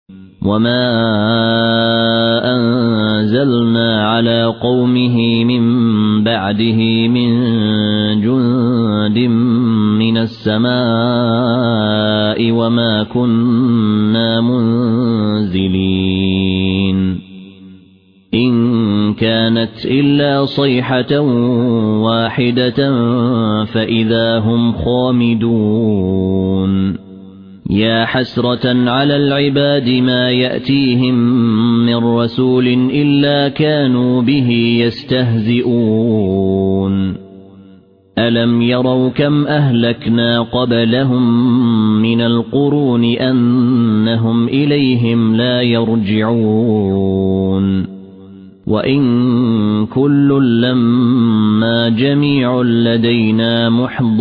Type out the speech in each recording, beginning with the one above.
وما أنزلنا على قومه من بعده من جند من السماء وما كنا منزلين إن كانت إلا صيحة واحدة فإذا هم خامدون يا حسرة على العباد ما يأتيهم من رسول إلا كانوا به يستهزئون ألم يروا كم أهلكنا قبلهم من القرون أنهم إليهم لا يرجعون وإن كل لما جميع لدينا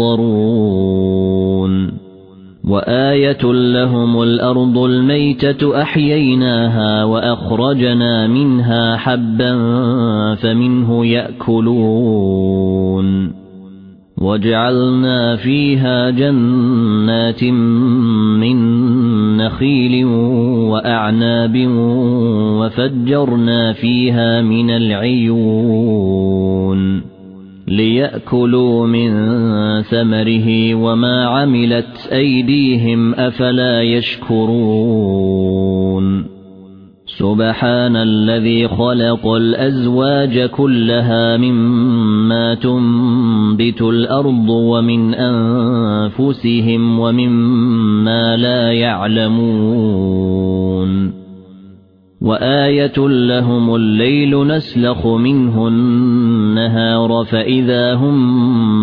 محضرون وآية لهم الأرض الميتة أحييناها وأخرجنا منها حبا فمنه يأكلون وجعلنا فيها جنات من نخيل وأعناب وفجرنا فيها من العيون ليأكلوا من ثمره وما عملت أيديهم أفلا يشكرون سبحان الذي خلق الأزواج كلها مما تنبت الأرض ومن أنفسهم ومما لا يعلمون وآية لهم الليل نسلخ منه النهار فإذا هم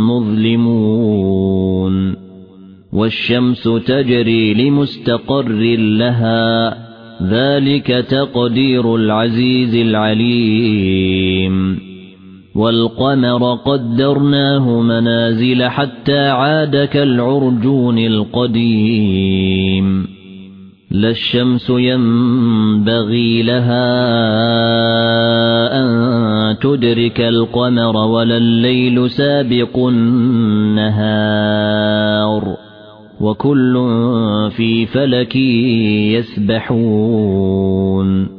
مظلمون والشمس تجري لمستقر لها ذلك تقدير العزيز العليم والقمر قدرناه منازل حتى عاد كالعرجون القديم لا الشمس ينبغي لها أن تدرك القمر ولا الليل سابق النهار وكل في فلك يسبحون